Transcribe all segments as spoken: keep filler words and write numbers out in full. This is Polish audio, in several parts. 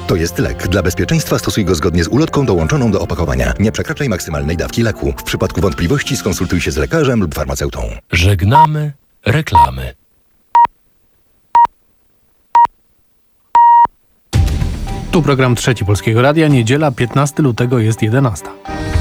To jest lek. Dla bezpieczeństwa stosuj go zgodnie z ulotką dołączoną do opakowania. Nie przekraczaj maksymalnej dawki leku. W przypadku wątpliwości skonsultuj się z lekarzem lub farmaceutą. Żegnamy reklamy. Tu program Trzeci Polskiego Radia. Niedziela, piętnastego lutego, jest jedenasta.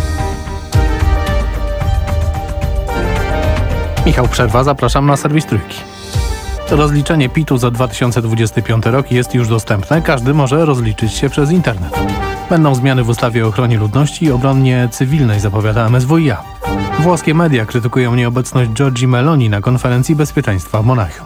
Michał Przerwa, zapraszam na serwis Trójki. Rozliczenie P I T-u za dwa tysiące dwudziesty piąty rok jest już dostępne. Każdy może rozliczyć się przez internet. Będą zmiany w ustawie o ochronie ludności i obronie cywilnej, zapowiada M S W i A. Włoskie media krytykują nieobecność Giorgi Meloni na konferencji bezpieczeństwa w Monachium.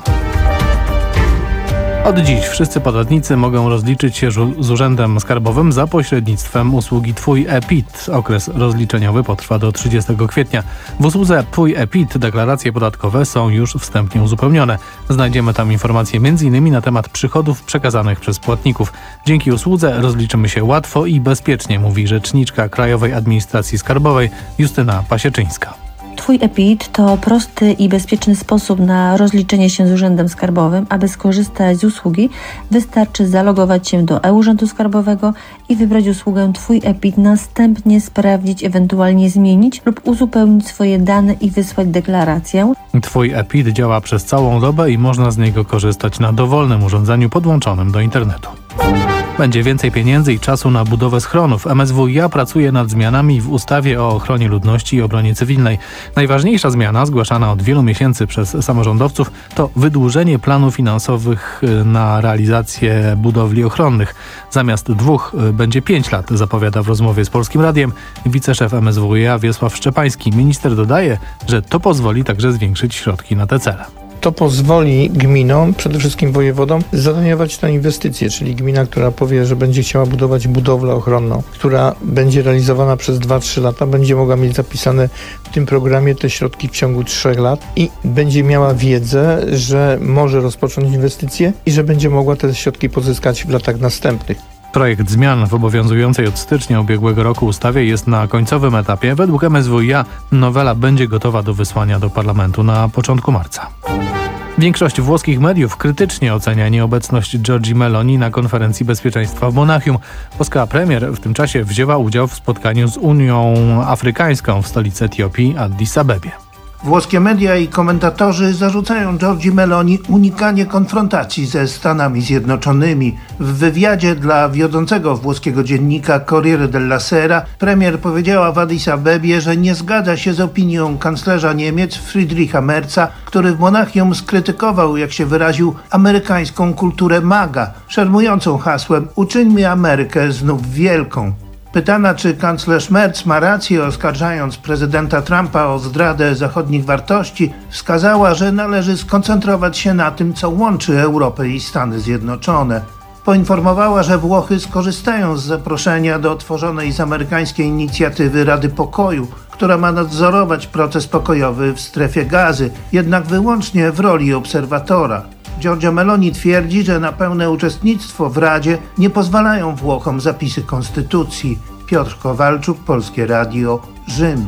Od dziś wszyscy podatnicy mogą rozliczyć się z Urzędem Skarbowym za pośrednictwem usługi Twój e-P I T. Okres rozliczeniowy potrwa do trzydziestego kwietnia. W usłudze Twój e-P I T deklaracje podatkowe są już wstępnie uzupełnione. Znajdziemy tam informacje między innymi na temat przychodów przekazanych przez płatników. Dzięki usłudze rozliczymy się łatwo i bezpiecznie, mówi rzeczniczka Krajowej Administracji Skarbowej Justyna Pasieczyńska. Twój e-P I T to prosty i bezpieczny sposób na rozliczenie się z Urzędem Skarbowym. Aby skorzystać z usługi, wystarczy zalogować się do e-Urzędu Skarbowego i wybrać usługę Twój e-P I T, następnie sprawdzić, ewentualnie zmienić lub uzupełnić swoje dane i wysłać deklarację. Twój e-P I T działa przez całą dobę i można z niego korzystać na dowolnym urządzeniu podłączonym do internetu. Będzie więcej pieniędzy i czasu na budowę schronów. M S W i A pracuje nad zmianami w ustawie o ochronie ludności i obronie cywilnej. Najważniejsza zmiana, zgłaszana od wielu miesięcy przez samorządowców, to wydłużenie planów finansowych na realizację budowli ochronnych. Zamiast dwóch będzie pięć lat, zapowiada w rozmowie z Polskim Radiem wiceszef M S W i A Wiesław Szczepański. Minister dodaje, że to pozwoli także zwiększyć środki na te cele. To pozwoli gminom, przede wszystkim wojewodom, zadaniować tę inwestycję, czyli gmina, która powie, że będzie chciała budować budowlę ochronną, która będzie realizowana przez dwa trzy lata, będzie mogła mieć zapisane w tym programie te środki w ciągu trzech lat i będzie miała wiedzę, że może rozpocząć inwestycję i że będzie mogła te środki pozyskać w latach następnych. Projekt zmian w obowiązującej od stycznia ubiegłego roku ustawie jest na końcowym etapie. Według M S W i A nowela będzie gotowa do wysłania do parlamentu na początku marca. Większość włoskich mediów krytycznie ocenia nieobecność Giorgi Meloni na konferencji bezpieczeństwa w Monachium. Włoska premier w tym czasie wzięła udział w spotkaniu z Unią Afrykańską w stolicy Etiopii, Addis Abebie. Włoskie media i komentatorzy zarzucają Giorgii Meloni unikanie konfrontacji ze Stanami Zjednoczonymi. W wywiadzie dla wiodącego włoskiego dziennika Corriere della Sera premier powiedziała w Addis Abebie, że nie zgadza się z opinią kanclerza Niemiec Friedricha Merza, który w Monachium skrytykował, jak się wyraził, amerykańską kulturę MAGA, szermującą hasłem „Uczyńmy Amerykę znów wielką”. Pytana, czy kanclerz Merz ma rację, oskarżając prezydenta Trumpa o zdradę zachodnich wartości, wskazała, że należy skoncentrować się na tym, co łączy Europę i Stany Zjednoczone. Poinformowała, że Włochy skorzystają z zaproszenia do otworzonej z amerykańskiej inicjatywy Rady Pokoju, która ma nadzorować proces pokojowy w strefie Gazy, jednak wyłącznie w roli obserwatora. Giorgia Meloni twierdzi, że na pełne uczestnictwo w Radzie nie pozwalają Włochom zapisy konstytucji. Piotr Kowalczuk, Polskie Radio, Rzym.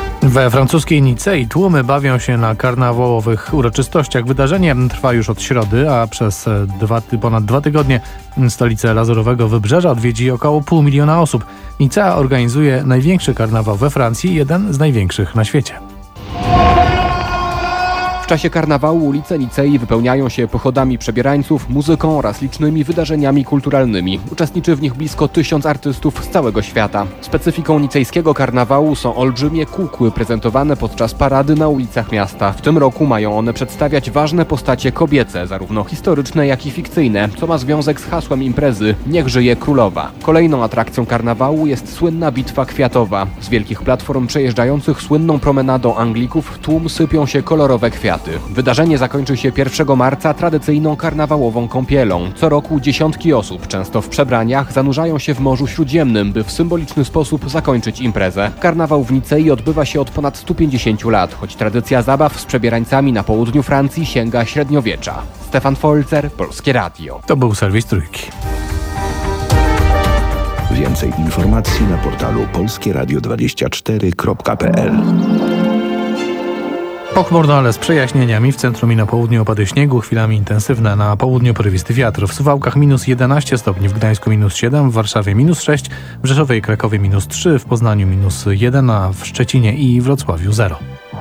We francuskiej Nicei tłumy bawią się na karnawałowych uroczystościach. Wydarzenie trwa już od środy, a przez dwa, ponad dwa tygodnie stolicę Lazurowego Wybrzeża odwiedzi około pół miliona osób. Nicea organizuje największy karnawał we Francji, jeden z największych na świecie. W czasie karnawału ulice Nicei wypełniają się pochodami przebierańców, muzyką oraz licznymi wydarzeniami kulturalnymi. Uczestniczy w nich blisko tysiąc artystów z całego świata. Specyfiką nicejskiego karnawału są olbrzymie kukły prezentowane podczas parady na ulicach miasta. W tym roku mają one przedstawiać ważne postacie kobiece, zarówno historyczne, jak i fikcyjne, co ma związek z hasłem imprezy „Niech żyje królowa”. Kolejną atrakcją karnawału jest słynna bitwa kwiatowa. Z wielkich platform przejeżdżających słynną promenadą Anglików w tłum sypią się kolorowe kwiaty. Wydarzenie zakończy się pierwszego marca tradycyjną karnawałową kąpielą. Co roku dziesiątki osób, często w przebraniach, zanurzają się w Morzu Śródziemnym, by w symboliczny sposób zakończyć imprezę. Karnawał w Nicei odbywa się od ponad stu pięćdziesięciu lat, choć tradycja zabaw z przebierańcami na południu Francji sięga średniowiecza. Stefan Folzer, Polskie Radio. To był serwis Trójki. Więcej informacji na portalu polskieradio dwadzieścia cztery kropka p l. Pochmurno, ale z przejaśnieniami. W centrum i na południu opady śniegu, chwilami intensywne. Na południu porywisty wiatr. W Suwałkach minus jedenaście stopni, w Gdańsku minus siedem, w Warszawie minus sześć, w Rzeszowie i Krakowie minus trzy, w Poznaniu minus jeden, a w Szczecinie i Wrocławiu zero.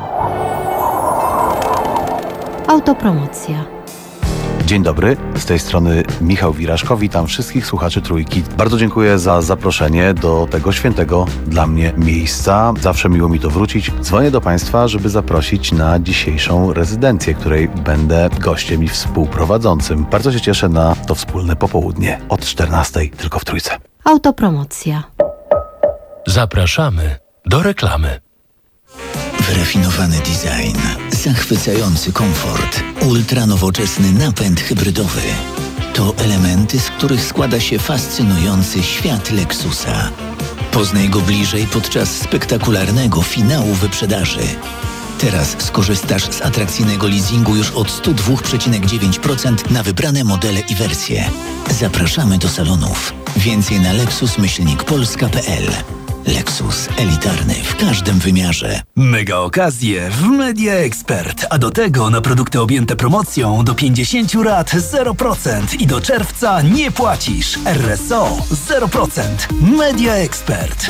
Autopromocja. Dzień dobry, z tej strony Michał Wiraszko, witam wszystkich słuchaczy Trójki. Bardzo dziękuję za zaproszenie do tego świętego dla mnie miejsca. Zawsze miło mi to wrócić. Dzwonię do Państwa, żeby zaprosić na dzisiejszą rezydencję, której będę gościem i współprowadzącym. Bardzo się cieszę na to wspólne popołudnie od czternastej tylko w Trójce. Autopromocja. Zapraszamy do reklamy. Wyrafinowany design, zachwycający komfort, ultranowoczesny napęd hybrydowy. To elementy, z których składa się fascynujący świat Lexusa. Poznaj go bliżej podczas spektakularnego finału wyprzedaży. Teraz skorzystasz z atrakcyjnego leasingu już od sto dwa przecinek dziewięć procent na wybrane modele i wersje. Zapraszamy do salonów. Więcej na lexus myślnik polska kropka p l. Lexus. Elitarny w każdym wymiarze. Mega okazje w Media Expert, a do tego na produkty objęte promocją do pięćdziesiąt rat zero procent i do czerwca nie płacisz. R S O zero procent. Media Expert.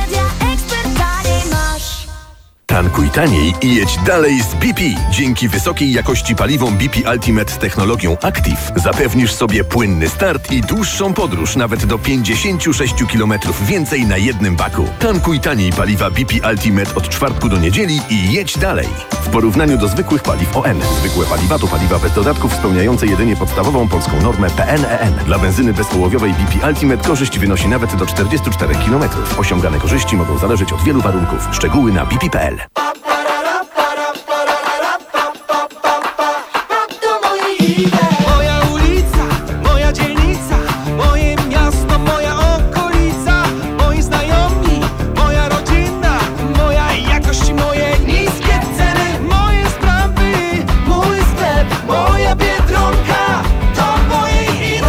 Tankuj taniej i jedź dalej z B P. Dzięki wysokiej jakości paliwom B P Ultimate technologią Active zapewnisz sobie płynny start i dłuższą podróż, nawet do pięćdziesiąt sześć kilometrów więcej na jednym baku. Tankuj taniej paliwa B P Ultimate od czwartku do niedzieli i jedź dalej. W porównaniu do zwykłych paliw O N. Zwykłe paliwa to paliwa bez dodatków spełniające jedynie podstawową polską normę P N E N. Dla benzyny bezołowiowej B P Ultimate korzyść wynosi nawet do czterdzieści cztery kilometry. Osiągane korzyści mogą zależeć od wielu warunków. Szczegóły na b p kropka p l. Moja ulica, moja dzielnica, moje miasto, moja okolica, moi znajomi, moja rodzina, moja jakość, moje niskie ceny, moje sprawy, mój sklep, moja Biedronka, to moje idee.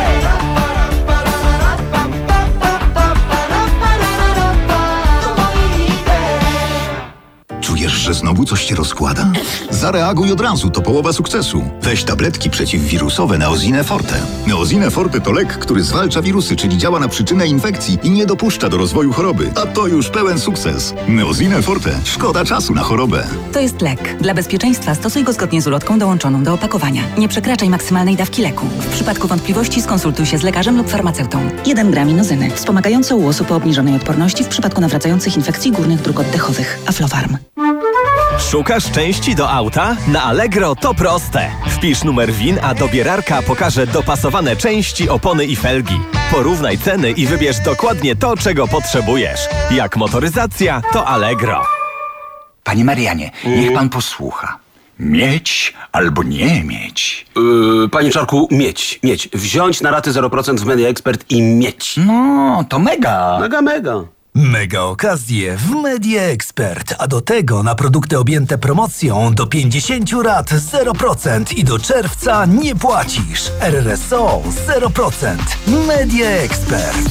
To moje idee. Czujesz, że znowu coś się rozkłada? Zareaguj od razu, to połowa sukcesu. Weź tabletki przeciwwirusowe Neosine Forte. Neosine Forte to lek, który zwalcza wirusy, czyli działa na przyczynę infekcji i nie dopuszcza do rozwoju choroby. A to już pełen sukces. Neosine Forte. Szkoda czasu na chorobę. To jest lek. Dla bezpieczeństwa stosuj go zgodnie z ulotką dołączoną do opakowania. Nie przekraczaj maksymalnej dawki leku. W przypadku wątpliwości skonsultuj się z lekarzem lub farmaceutą. jeden gram inozyny. Wspomagające u osób o obniżonej odporności w przypadku nawracających infekcji górnych dróg oddechowych. Aflofarm. Szukasz części do auta? Na Allegro to proste. Wpisz numer V I N, a dobierarka pokaże dopasowane części, opony i felgi. Porównaj ceny i wybierz dokładnie to, czego potrzebujesz. Jak motoryzacja, to Allegro. Panie Marianie, niech pan posłucha. Mieć albo nie mieć. Yy, panie Czarku, mieć, mieć. Wziąć na raty zero procent w Media Expert i mieć. No, to mega. Mega, mega. Mega okazje w Media Expert, a do tego na produkty objęte promocją do pięćdziesiąt rat zero procent i do czerwca nie płacisz. R S O zero procent. Media Expert.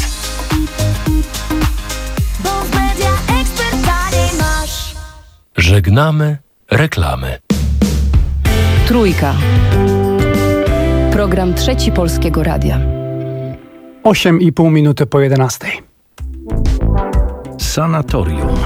Bo w Media Expert taniej masz. Żegnamy reklamy. Trójka. Program Trzeci Polskiego Radia. osiem i pół minuty po jedenastej. Sanatorium.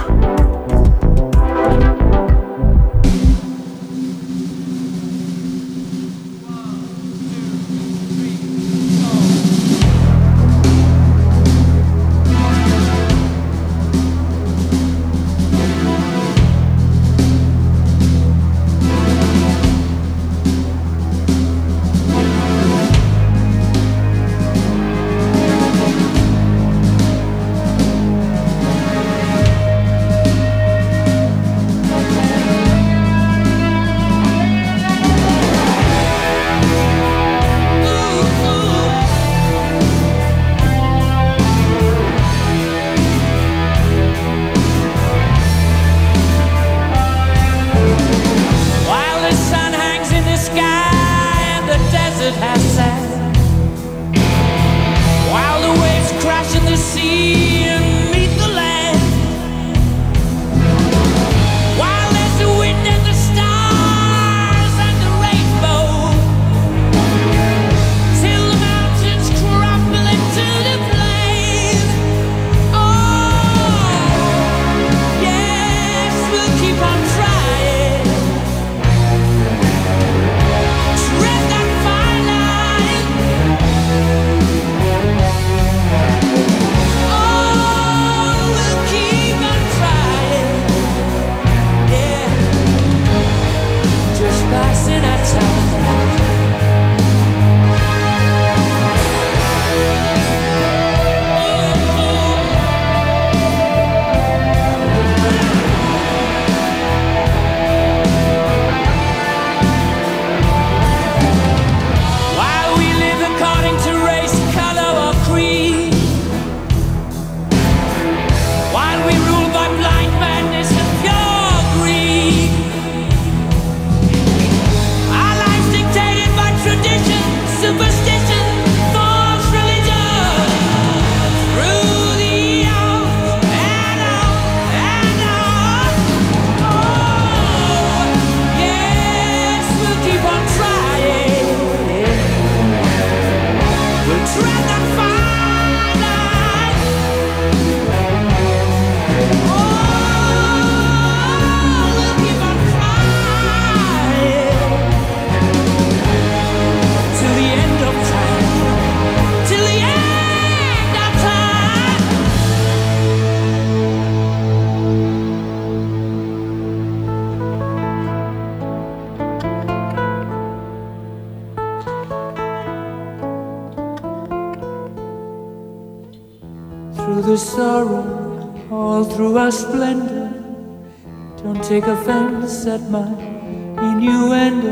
through the sorrow, all through our splendor. Don't take offense at my innuendo.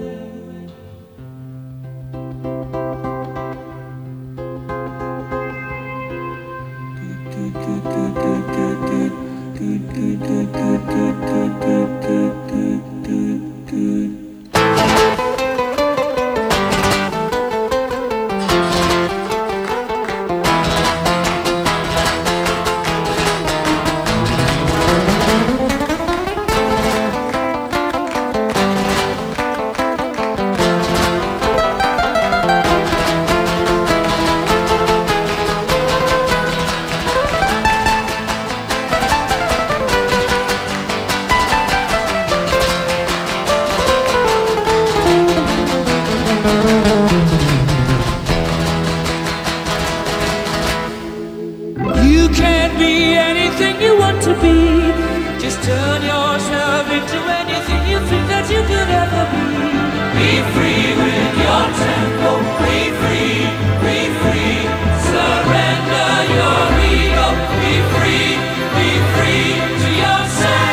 You can't be anything you want to be. Just turn yourself into anything you think that you could ever be. Be free with your tempo. Be free, be free. Surrender your ego. Be free, be free to yourself.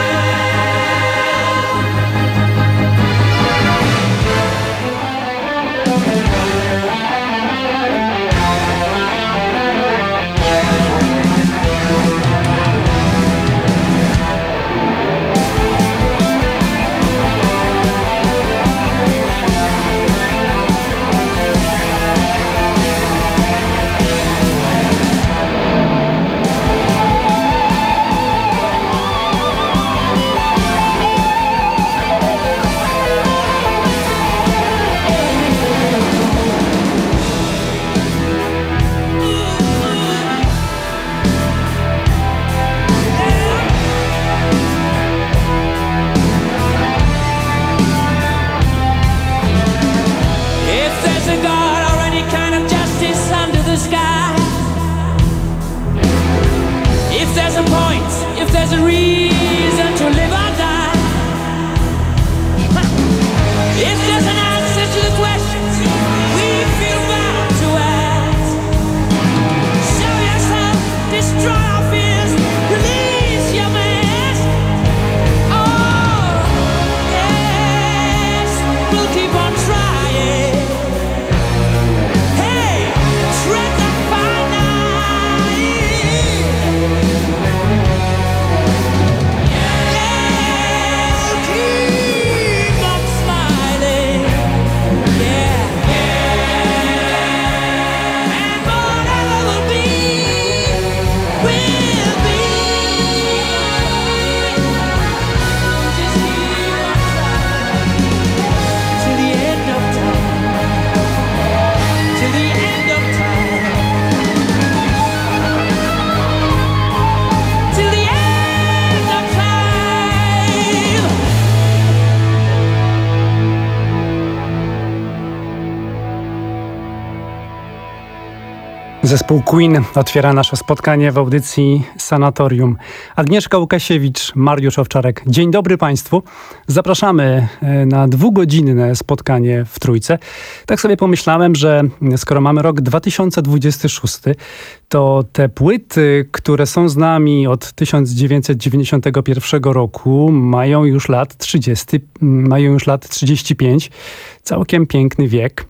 Zespół Queen otwiera nasze spotkanie w audycji Sanatorium. Agnieszka Łukasiewicz, Mariusz Owczarek. Dzień dobry Państwu. Zapraszamy na dwugodzinne spotkanie w Trójce. Tak sobie pomyślałem, że skoro mamy rok dwa tysiące dwudziesty szósty, to te płyty, które są z nami od tysiąc dziewięćset dziewięćdziesiątego pierwszego roku, mają już lat trzydzieści, mają już lat trzydzieści pięć. Całkiem piękny wiek.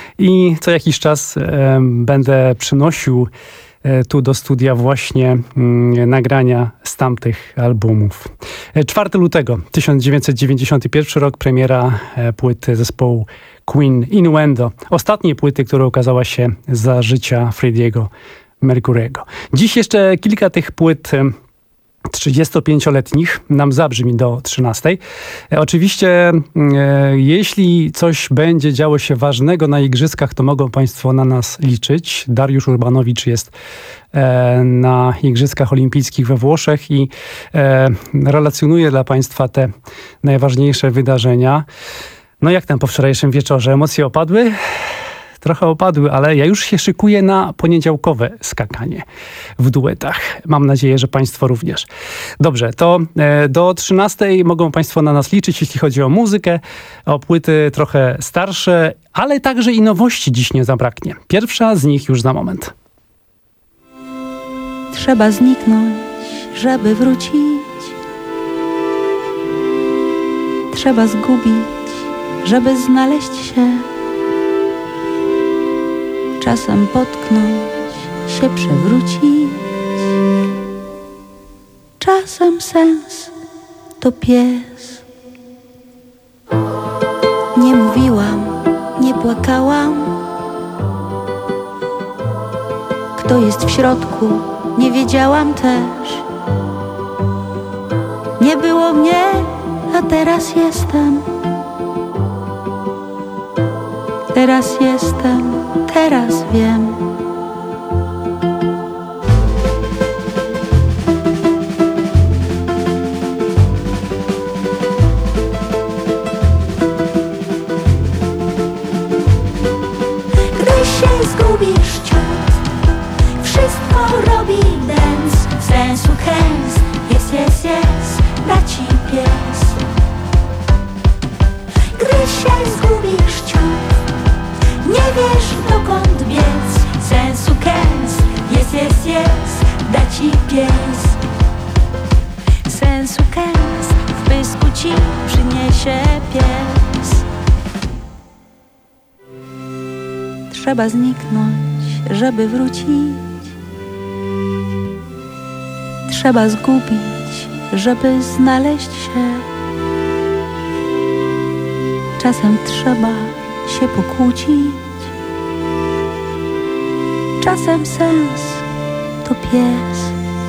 I co jakiś czas e, będę przynosił e, tu do studia właśnie m, nagrania z tamtych albumów. E, czwartego lutego tysiąc dziewięćset dziewięćdziesiąty pierwszy rok, premiera e, płyty zespołu Queen Innuendo. Ostatniej płyty, która ukazała się za życia Freddie'ego Mercury'ego. Dziś jeszcze kilka tych płyt e, trzydziestopięcioletnich nam zabrzmi do trzynastej. E, oczywiście e, jeśli coś będzie działo się ważnego na igrzyskach, to mogą Państwo na nas liczyć. Dariusz Urbanowicz jest e, na Igrzyskach Olimpijskich we Włoszech i e, relacjonuje dla Państwa te najważniejsze wydarzenia. No jak tam po wczorajszym wieczorze? Emocje opadły? Trochę opadły, ale ja już się szykuję na poniedziałkowe skakanie w duetach. Mam nadzieję, że Państwo również. Dobrze, to e, do trzynastej mogą Państwo na nas liczyć, jeśli chodzi o muzykę, o płyty trochę starsze, ale także i nowości dziś nie zabraknie. Pierwsza z nich już za moment. Trzeba zniknąć, żeby wrócić. Trzeba zgubić, żeby znaleźć się. Czasem potknąć, się przewrócić. Czasem sens to pies. Nie mówiłam, nie płakałam. Kto jest w środku, nie wiedziałam też. Nie było mnie, a teraz jestem. Teraz jestem, teraz wiem. Gdy się zgubisz ciut, wszystko robi dance. Sensu chęs, jest, jest, jest, da ci pies. Gdy się zgubisz ciut, nie wiesz dokąd biec. Sensu kęs, jest, jest, jest, da ci pies. Sensu kęs w pysku ci przyniesie pies. Trzeba zniknąć, żeby wrócić. Trzeba zgubić, żeby znaleźć się. Czasem trzeba się pokłócić. Czasem sens to pies.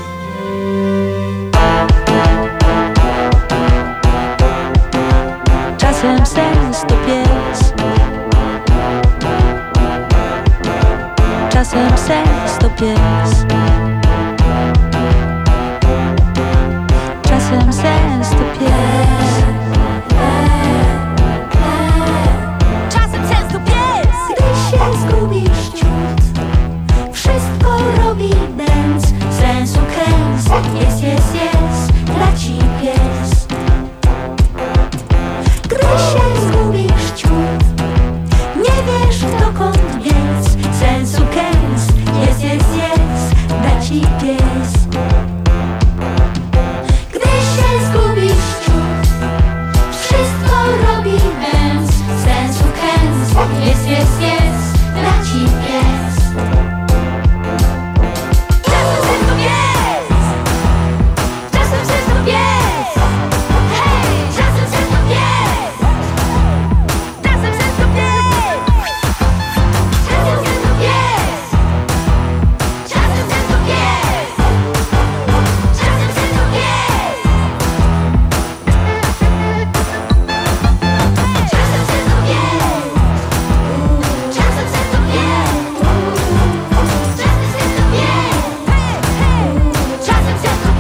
Czasem sens to pies. Czasem sens to pies. Czasem sens to pies. Czasem sens to pies. Gdy się zgubisz ciut, wszystko robi dance. Sensu kęs, jest, jest, jest, dla ci pies. Gdy się zgubisz ciut, nie wiesz dokąd biec. Sensu kęs, jest, jest, jest, da ci pies. Gdy się zgubisz ciut, wszystko robi dance. Sensu kęs, jest, jest, jest, da ci pies. Czasem sens to pies. Czasem sens to pies. Hej, czasem sens to pies. Czasem sens to pies. Czasem sens to pies. Czasem sens to pies. Czasem sens to pies. Czasem sens to pies. Czasem sens to pies. Czasem sens to pies. Czasem sens to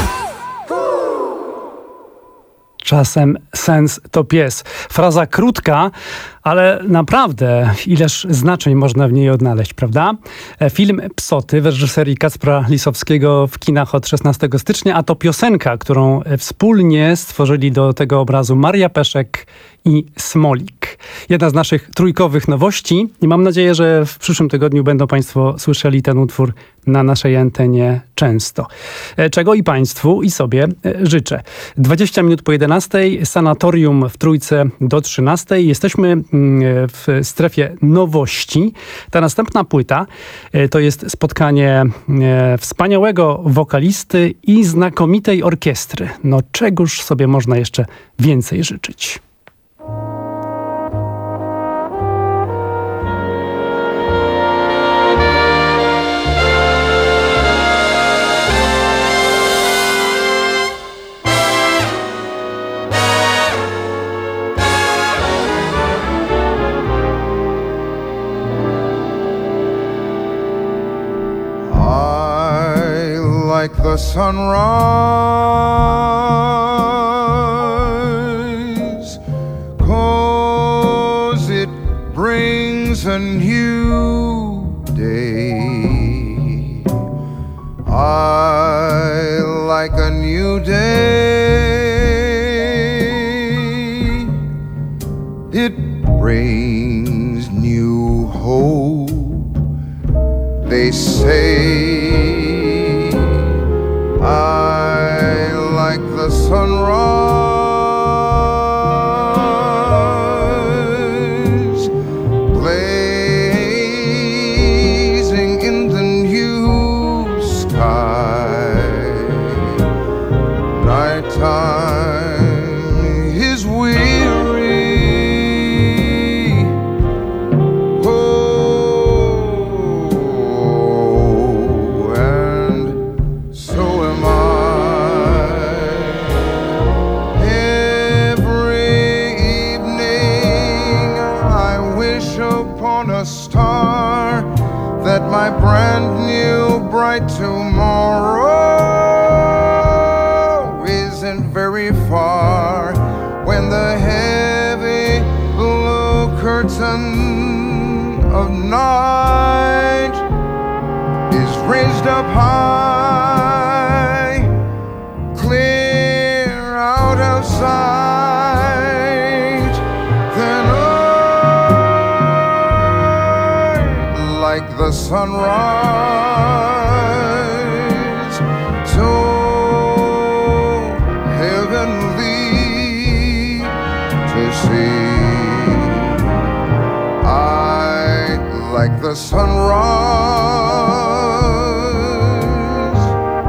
pies. Czasem sens to pies. Fraza krótka, ale naprawdę ileż znaczeń można w niej odnaleźć, prawda? Film Psoty w reżyserii Kacpra Lisowskiego w kinach od szesnastego stycznia, a to piosenka, którą wspólnie stworzyli do tego obrazu Maria Peszek i Smolik. Jedna z naszych trójkowych nowości i mam nadzieję, że w przyszłym tygodniu będą Państwo słyszeli ten utwór na naszej antenie często. Czego i Państwu i sobie życzę. dwadzieścia minut po jedenastej, sanatorium w Trójce do trzynastej. Jesteśmy w strefie nowości. Ta następna płyta to jest spotkanie wspaniałego wokalisty i znakomitej orkiestry. No czegoż sobie można jeszcze więcej życzyć. Like the sunrise, 'cause it brings a new day. I like a new day. It brings new hope. They say bright tomorrow isn't very far when the heavy blue curtain of night is raised up high, clear out of sight. Then I, like the sunrise, so heavenly to see, I, like the sunrise,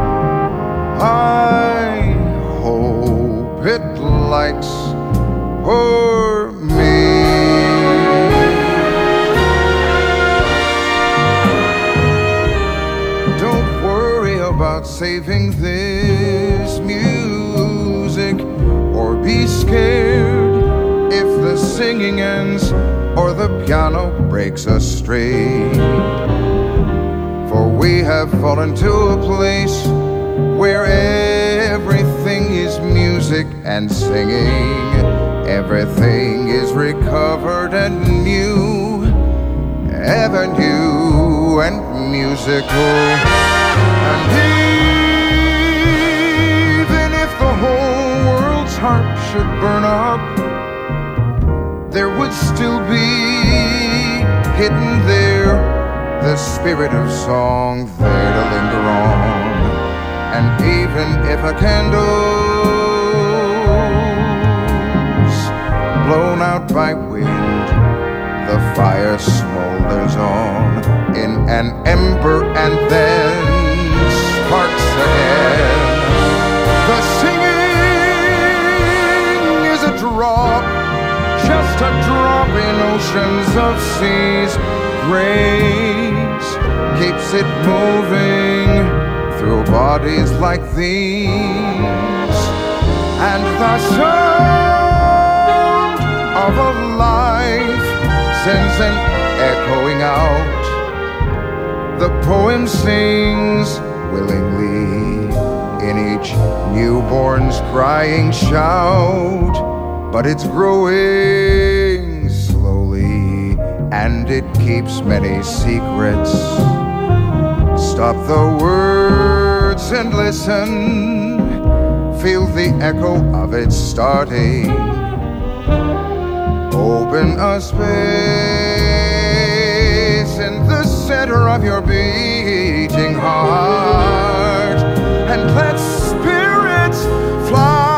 I hope it lights for me. Don't worry about saving this music, or be scared if the singing ends or the piano breaks a string. For we have fallen to a place where everything is music and singing. Everything is recovered and new, ever new and musical. And even if the whole world's harp should burn up, there would still be hidden there the spirit of song there to linger on. And even if a candle's blown out by wind, the fire smolders on in an ember and then sparks again. The singing is a drop, just a drop in oceans of seas. Grace keeps it moving through bodies like these. And the sound of a life sends an echoing out. The poem sings willingly in each newborn's crying shout, but it's growing slowly and it keeps many secrets. Stop the words and listen, feel the echo of it starting. Open a space in the center of your beating heart and let spirits fly.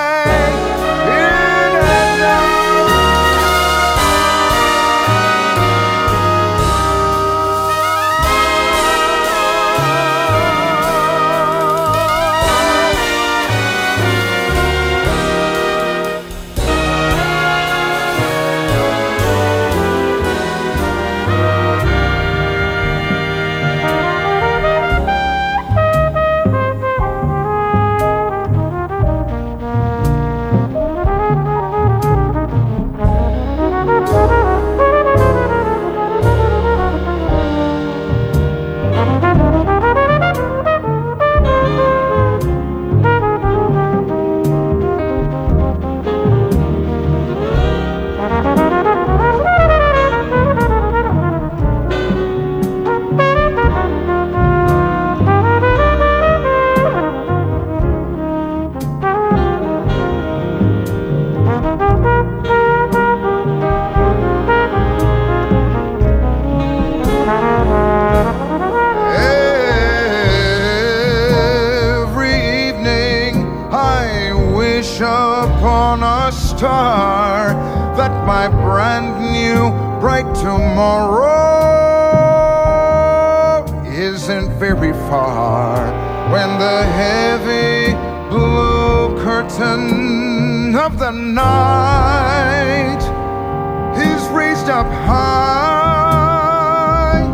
Upon a star that my brand new bright tomorrow isn't very far when the heavy blue curtain of the night is raised up high,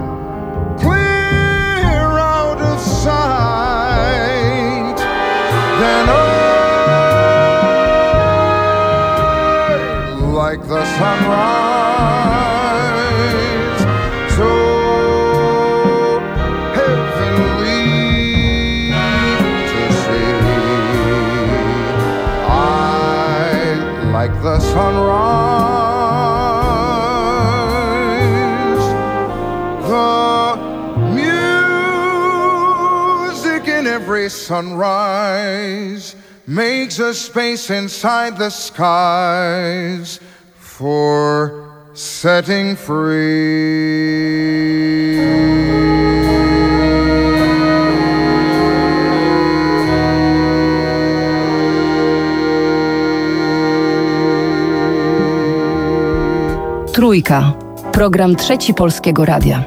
clear out of sight. Then oh, like the sunrise, so heavenly the sunrise. The music in every sunrise makes a space inside the skies for setting free. Trójka. Program Trzeci Polskiego Radia.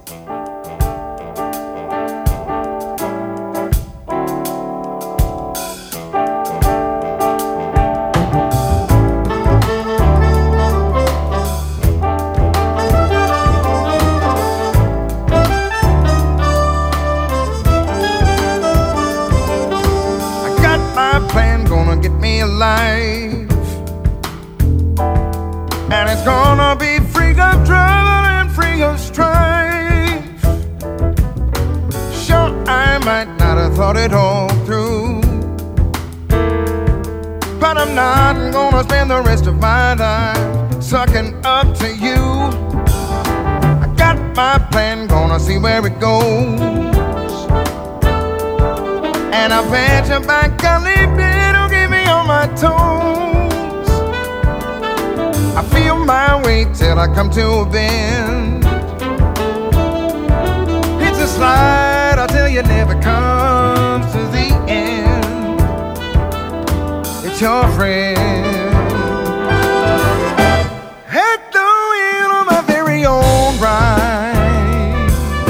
I come to a bend. It's a slide, I tell you, never comes to the end. It's your friend. At the wheel of my very own ride.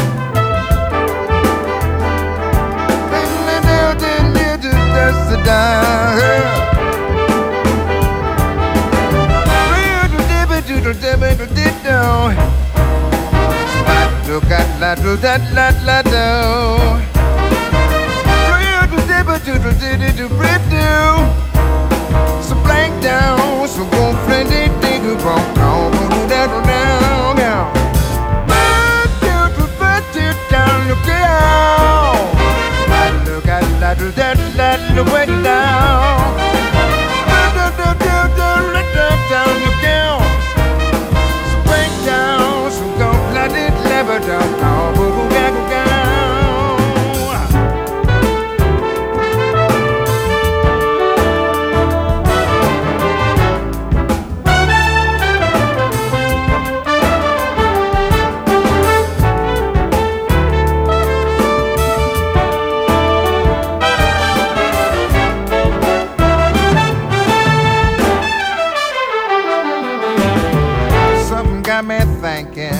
That's the dial. Look at that, do that, that, that, do. So blank down, so go friend it, dig it wrong, down, do that, down, down. Down, look out. Look at that, do that, that, look way down. Down, look out. Never down, down, boo boo gaggle down. Something got me thinking.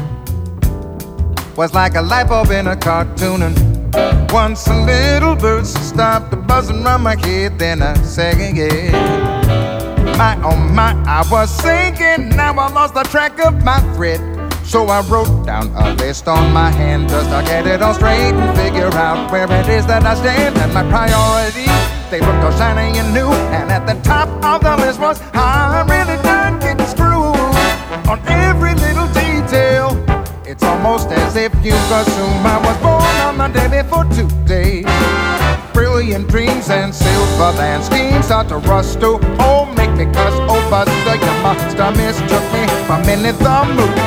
Was like a light bulb in a cartoon, and once a little bird stopped buzzing round my head, then I sang again. My oh my, I was singing, now I lost the track of my thread. So I wrote down a list on my hand just to get it all straight and figure out where it is that I stand and my priorities. They looked all shiny and new, and at the top of the list was I'm really done getting screwed on every little detail. It's almost as if you assume I was born on the day before today. Brilliant dreams and silver land schemes start to rust to oh, make me cuss. Oh, Buster, you must have mistook me for Minnie the Moose.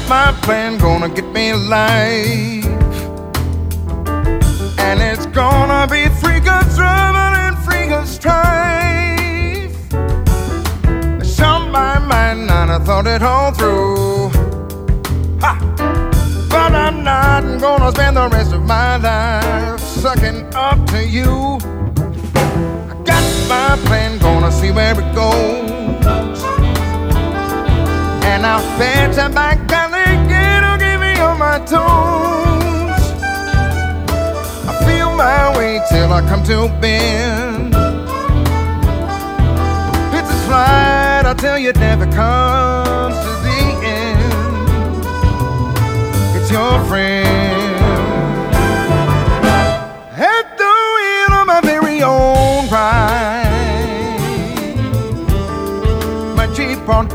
my plan, gonna get me life. And it's gonna be free good trouble and free good strife. Some my mind and I thought it all through. Ha! But I'm not gonna spend the rest of my life sucking up to you. I got my plan, gonna see where it goes. And I'll bet you back it'll give me on my toes. I feel my way till I come to bend. It's a slide, I tell you, it never comes to the end. It's your friend at the wheel of my very own ride. My Jeep on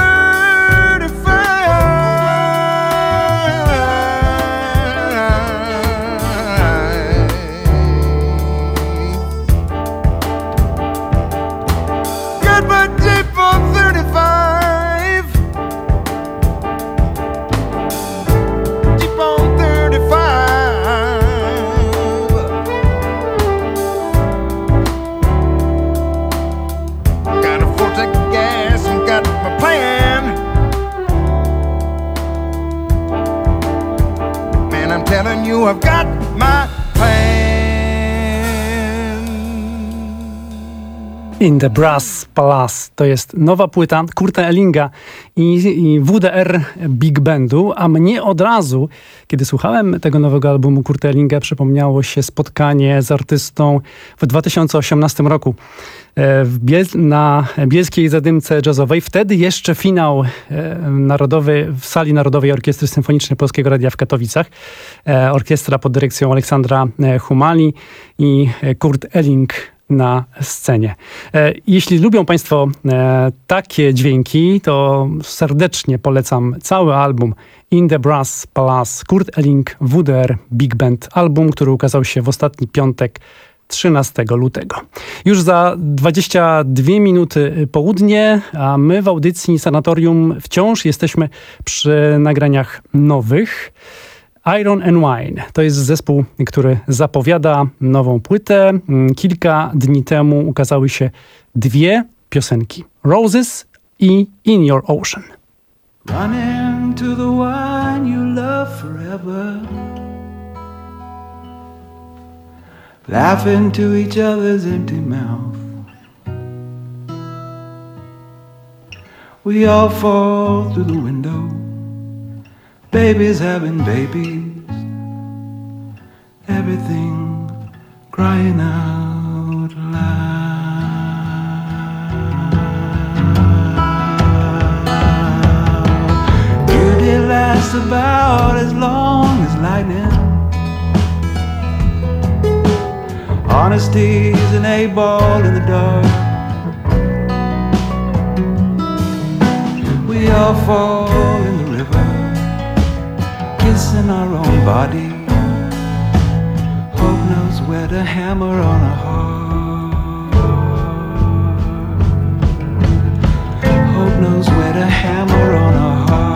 I've got my plan. In the Brass Palace to jest nowa płyta Kurta Ellinga i, i W D R Big Bandu, a mnie od razu, kiedy słuchałem tego nowego albumu Kurta Ellinga, przypomniało się spotkanie z artystą w dwa tysiące osiemnastym roku w Biel- na Bielskiej Zadymce Jazzowej. Wtedy jeszcze finał e, narodowy w Sali Narodowej Orkiestry Symfonicznej Polskiego Radia w Katowicach. E, orkiestra pod dyrekcją Aleksandra Humali i Kurt Elling na scenie. E, jeśli lubią Państwo e, takie dźwięki, to serdecznie polecam cały album In the Brass Palace, Kurt Elling, W D R Big Band. Album, który ukazał się w ostatni piątek, trzynastego lutego. Już za dwadzieścia dwie minuty południe, a my w audycji Sanatorium wciąż jesteśmy przy nagraniach nowych. Iron and Wine to jest zespół, który zapowiada nową płytę. Kilka dni temu ukazały się dwie piosenki. Roses i In Your Ocean. Run into the wine you love forever. Laugh into each other's empty mouth. We all fall through the window. Babies having babies. Everything crying out loud. Beauty lasts about as long as lightning. Honesty's an eight ball in the dark. We all fall in the river, kissing our own body. Hope knows where to hammer on a heart. Hope knows where to hammer on a heart.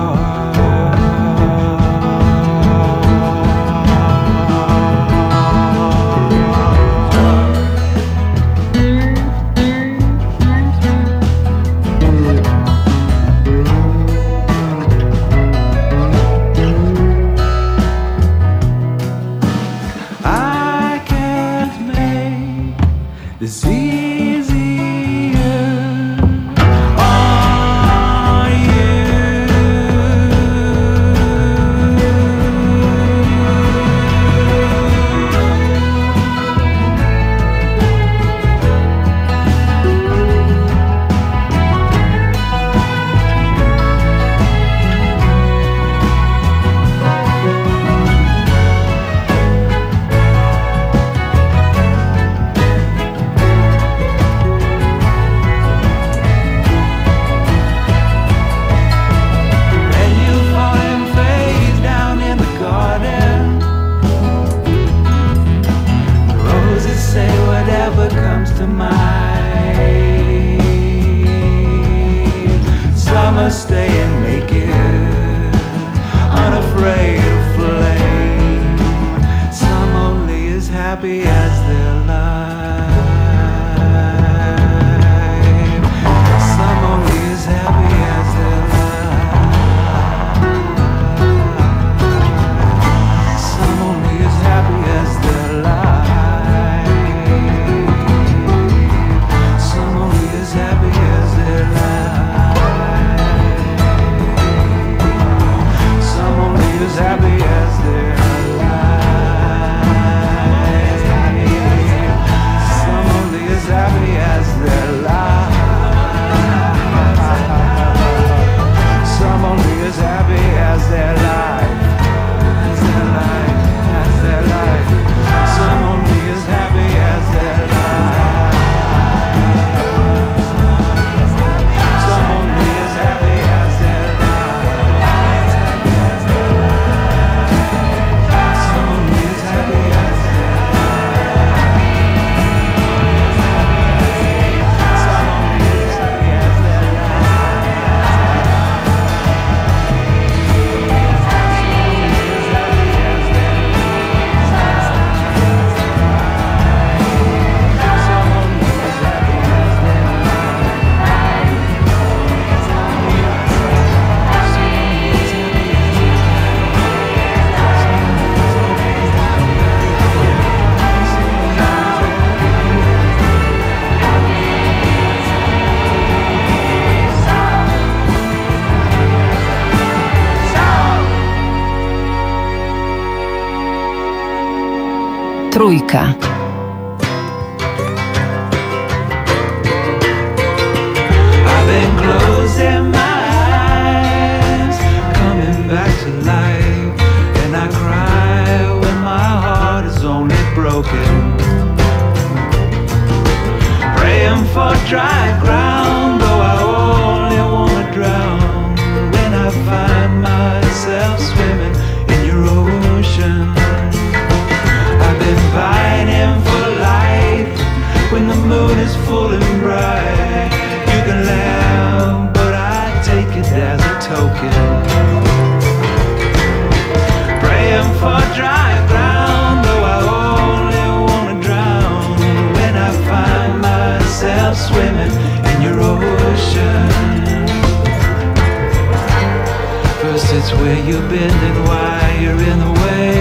happy as their life. Some only as happy as their life. Some only as happy as their life. Some only as happy as their life. Some only as happy as their life. Happy as their life. Some only as happy as their life. As their life, as their life. Some only as happy as their life. Some only as happy as their life. Some only as happy as Trójka. I've been closing my eyes, coming back to life, and I cry when my heart is only broken. Praying for dry ground, though I only wanna drown. When I find myself swimming in your ocean, I've been fighting for life when the moon is full and bright. You can laugh, but I take it as a token. Praying for dry ground, though I only wanna drown. When I find myself swimming in your ocean. First it's where you've been and why you're in the way.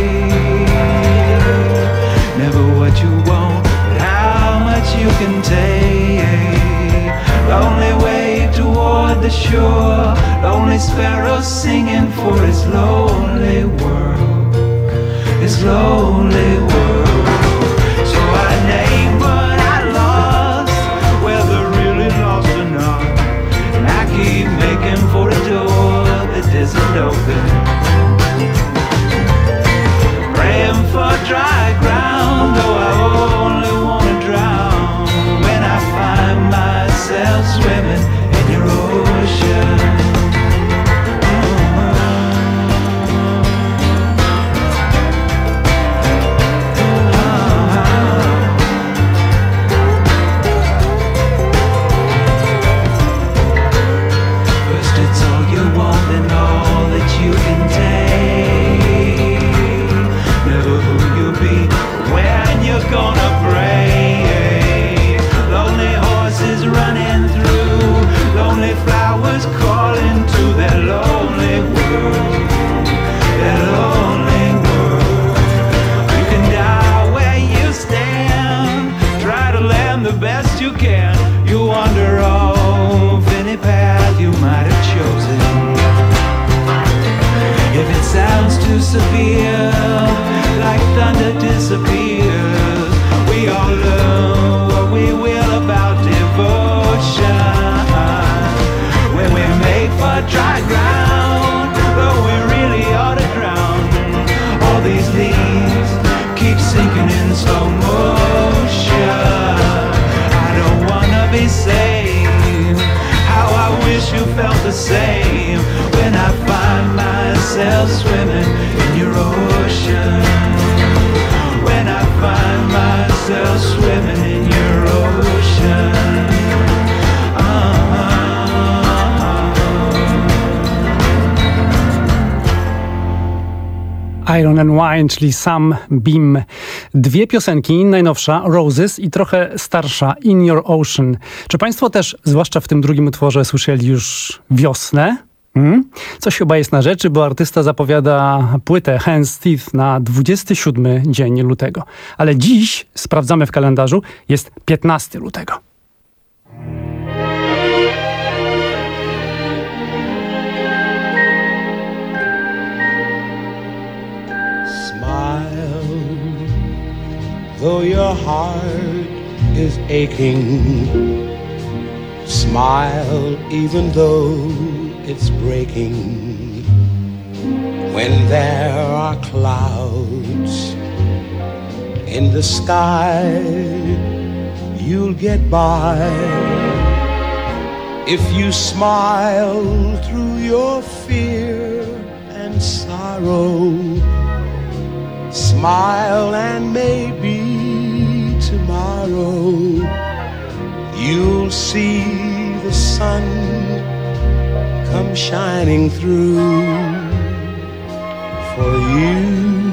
Never what you want, but how much you can take. Lonely wave toward the shore, lonely sparrow singing for its lonely world, its lonely world. So I name what I lost, whether really lost or not, and I keep making for a door that isn't open. Praying for dry ground, though I only wanna drown. When I find myself swimming in your ocean. First it's all you want and all that you can take. Never who you'll be when you're gonna break. Lonely horses running through, lonely flowers calling to their lonely world, their lonely world. You can die where you stand, try to land the best you can. You wander off any path you might have chosen. If it sounds too severe, like thunder disappears, we all learn what we will about devotion. When we make for dry ground, though we really ought to drown. All these leaves keep sinking in slow motion. I don't wanna be saved. How I wish you felt the same when I find myself swimming in your ocean. When I find myself swimming in your ocean. Iron and Wine, czyli Sam Bim. Dwie piosenki, najnowsza Roses i trochę starsza In Your Ocean. Czy państwo też, zwłaszcza w tym drugim utworze, słyszeli już wiosnę? Hmm? Coś chyba jest na rzeczy, bo artysta zapowiada płytę Hands Teeth na dwudziesty siódmy dzień lutego. Ale dziś, sprawdzamy w kalendarzu, jest piętnastego lutego. Though your heart is aching, smile even though it's breaking. When there are clouds in the sky, you'll get by. If you smile through your fear and sorrow, smile and maybe tomorrow you'll see the sun come shining through for you.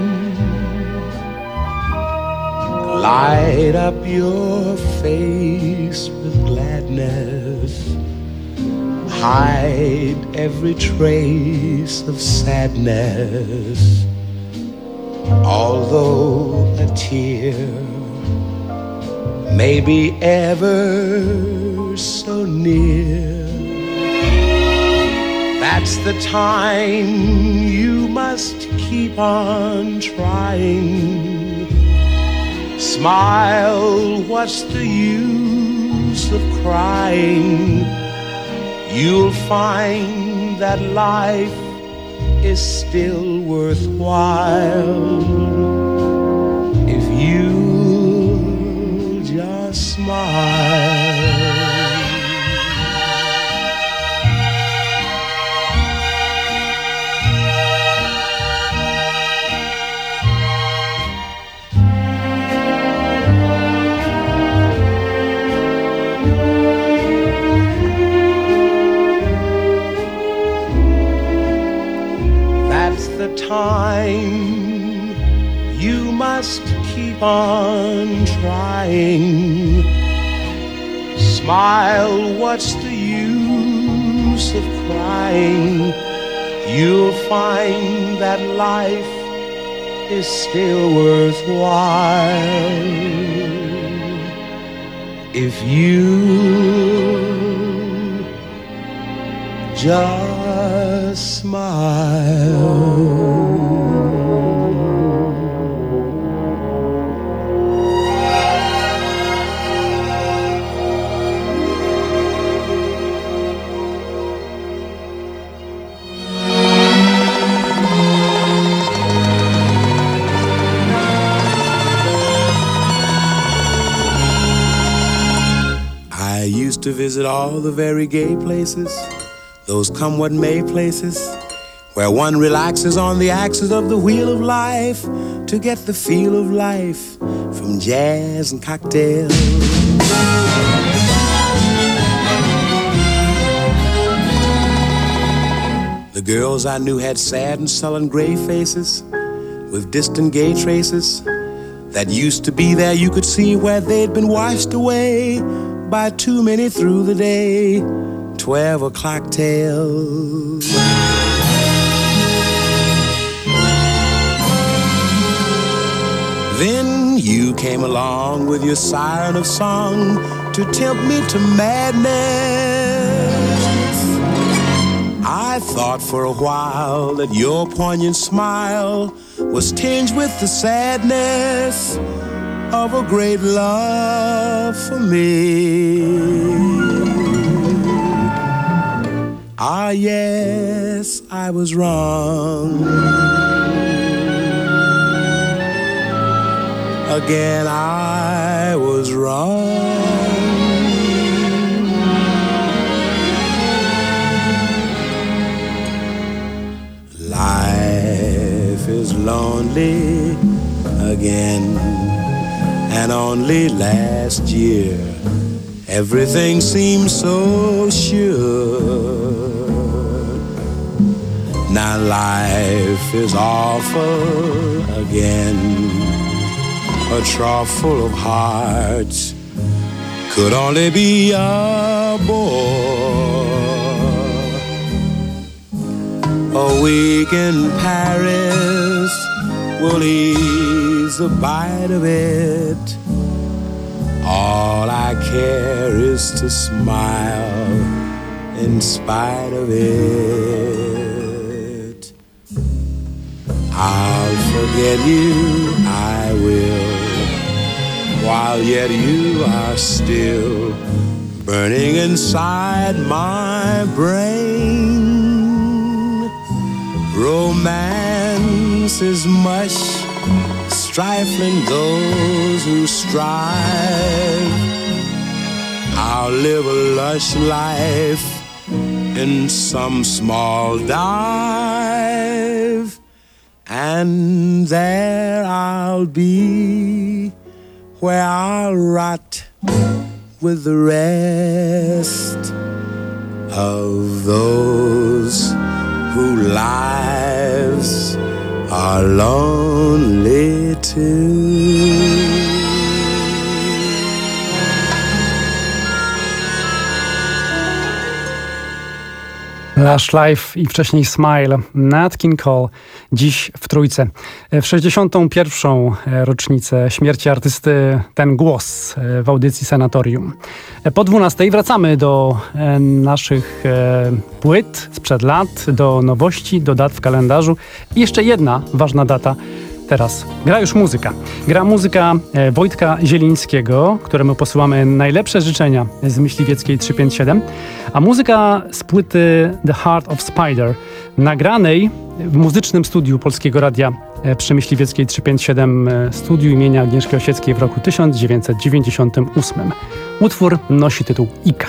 Light up your face with gladness, hide every trace of sadness. Although a tear may be ever so near, that's the time you must keep on trying. Smile, what's the use of crying? You'll find that life is still worthwhile if you just smile. The time you must keep on trying. Smile, what's the use of crying? You'll find that life is still worthwhile if you just smile. I used to visit all the very gay places, those come what may places, where one relaxes on the axis of the wheel of life to get the feel of life from jazz and cocktails. The girls I knew had sad and sullen gray faces with distant gay traces that used to be there. You could see where they'd been washed away by too many through the day. Twelve o'clock tales. Then you came along with your siren of song to tempt me to madness. I thought for a while that your poignant smile was tinged with the sadness of a great love for me. Ah, yes, I was wrong. Again, I was wrong. Life is lonely again, and only last year everything seemed so sure. Now life is awful again, a trough full of hearts could only be a bore. A week in Paris will ease the bite of it. All I care is to smile in spite of it. I'll forget you, I will, while yet you are still burning inside my brain. Romance is much, trifling those who strive. I'll live a lush life in some small dive, and there I'll be, where I'll rot with the rest of those whose lives are lonely too. Lush Life i wcześniej Smile, Nat King Cole, dziś w Trójce. W sześćdziesiątą pierwszą rocznicę śmierci artysty ten głos w audycji Sanatorium. Po dwunastej wracamy do naszych płyt sprzed lat, do nowości, do dat w kalendarzu. I jeszcze jedna ważna data. Teraz gra już muzyka. Gra muzyka Wojtka Zielińskiego, któremu posyłamy najlepsze życzenia z Myśliwieckiej trzysta pięćdziesiąt siedem, a muzyka z płyty The Heart of Spider, nagranej w muzycznym studiu Polskiego Radia przy Myśliwieckiej trzysta pięćdziesiąt siedem, studiu imienia Agnieszki Osieckiej w roku tysiąc dziewięćset dziewięćdziesiątym ósmym. Utwór nosi tytuł Ika.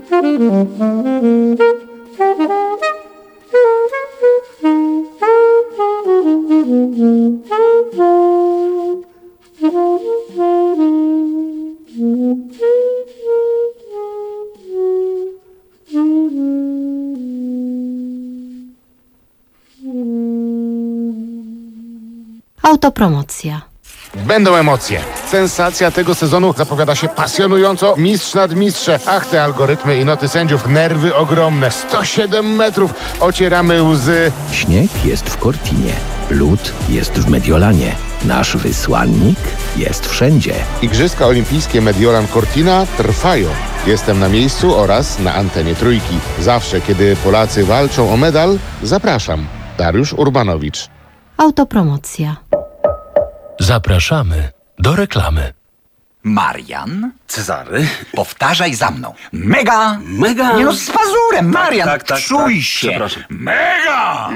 Autopromocja. Będą emocje. Sensacja tego sezonu zapowiada się pasjonująco. Mistrz nad mistrze. Ach, te algorytmy i noty sędziów. Nerwy ogromne. sto siedem metrów. Ocieramy łzy. Śnieg jest w Cortinie. Lód jest w Mediolanie. Nasz wysłannik jest wszędzie. Igrzyska Olimpijskie Mediolan Cortina trwają. Jestem na miejscu oraz na antenie Trójki. Zawsze, kiedy Polacy walczą o medal, zapraszam. Dariusz Urbanowicz. Autopromocja. Zapraszamy do reklamy. Marian? Cezary? Powtarzaj za mną. Mega! Mega! Nie no, z pazurem, Marian! Tak, tak, Czuj tak. się! Przepraszam. Mega!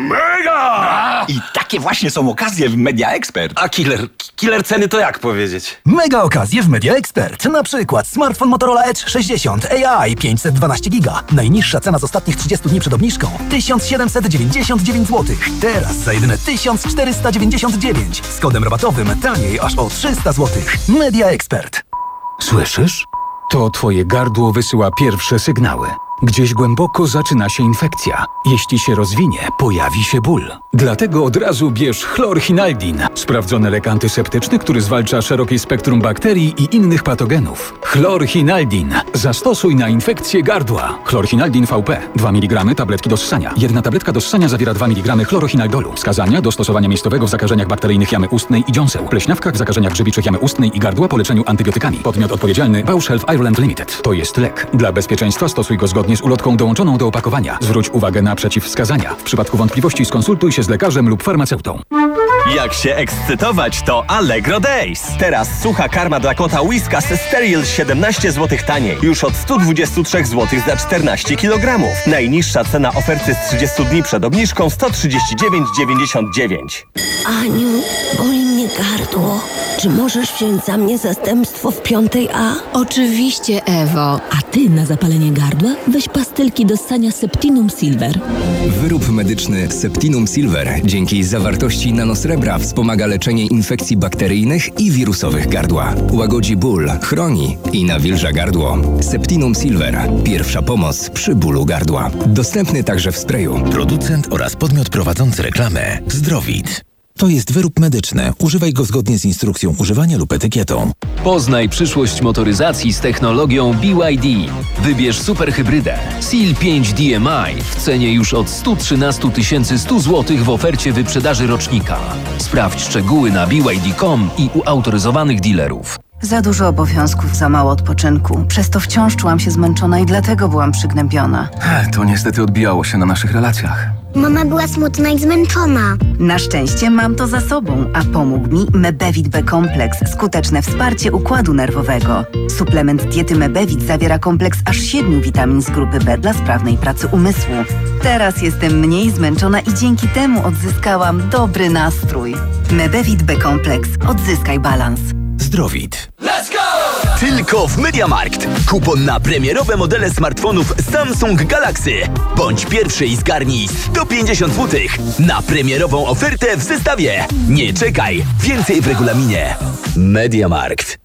Mega! I takie właśnie są okazje w Media Expert. A killer, killer ceny to jak powiedzieć? Mega okazje w Media Expert. Na przykład smartfon Motorola Edge sześćdziesiąt A I pięćset dwanaście giga. Najniższa cena z ostatnich trzydziestu dni przed obniżką tysiąc siedemset dziewięćdziesiąt dziewięć złotych. Teraz za jedyne tysiąc czterysta dziewięćdziesiąt dziewięć. Z kodem rabatowym taniej aż o trzysta złotych. Media Expert. Słyszysz? To twoje gardło wysyła pierwsze sygnały. Gdzieś głęboko zaczyna się infekcja. Jeśli się rozwinie, pojawi się ból. Dlatego od razu bierz chlorhinaldin. Sprawdzony lek antyseptyczny, który zwalcza szerokie spektrum bakterii i innych patogenów. Chlorhinaldin. Zastosuj na infekcję gardła. Chlorhinaldin V P. dwa miligramy tabletki do ssania. Jedna tabletka do ssania zawiera dwa miligramy chlorochinaldolu. Wskazania do stosowania miejscowego w zakażeniach bakteryjnych jamy ustnej i dziąseł. Pleśniawkach w zakażeniach grzybiczych jamy ustnej i gardła po leczeniu antybiotykami. Podmiot odpowiedzialny Bausch Health Ireland Limited. To jest lek. Dla bezpieczeństwa stosuj go zgodnie z ulotką dołączoną do opakowania. Zwróć uwagę na przeciwwskazania. W przypadku wątpliwości skonsultuj się z lekarzem lub farmaceutą. Jak się ekscytować, to Allegro Days. Teraz sucha karma dla kota Whiskas Steril siedemnaście złotych taniej. Już od sto dwadzieścia trzy złotych za czternaście kilogramów. Najniższa cena oferty z trzydziestu dni przed obniżką sto trzydzieści dziewięć dziewięćdziesiąt dziewięć. Aniu, boli mnie gardło. Czy możesz wziąć za mnie zastępstwo w piątej A? Oczywiście, Ewo. A ty na zapalenie gardła weź pastylki do ssania Septinum Silver. Wyrób medyczny Septinum Silver dzięki zawartości nanosrebra wspomaga leczenie infekcji bakteryjnych i wirusowych gardła. Łagodzi ból, chroni i nawilża gardło. Septinum Silver. Pierwsza pomoc przy bólu gardła. Dostępny także w sprayu. Producent oraz podmiot prowadzący reklamę Zdrowit. To jest wyrób medyczny. Używaj go zgodnie z instrukcją używania lub etykietą. Poznaj przyszłość motoryzacji z technologią B Y D. Wybierz superhybrydę Seal pięć D M I w cenie już od sto trzynaście tysięcy sto złotych w ofercie wyprzedaży rocznika. Sprawdź szczegóły na b y d kropka com i u autoryzowanych dealerów. Za dużo obowiązków, za mało odpoczynku. Przez to wciąż czułam się zmęczona i dlatego byłam przygnębiona. To niestety odbijało się na naszych relacjach. Mama była smutna i zmęczona. Na szczęście mam to za sobą, a pomógł mi Mebevit B Kompleks, skuteczne wsparcie układu nerwowego. Suplement diety Mebevit zawiera kompleks aż siedmiu witamin z grupy B dla sprawnej pracy umysłu. Teraz jestem mniej zmęczona i dzięki temu odzyskałam dobry nastrój. Mebevit B Kompleks. Odzyskaj balans. Zdrowit. Let's go! Tylko w MediaMarkt. Kupon na premierowe modele smartfonów Samsung Galaxy. Bądź pierwszy i zgarnij sto pięćdziesiąt złotych na premierową ofertę w zestawie. Nie czekaj, więcej w regulaminie. MediaMarkt.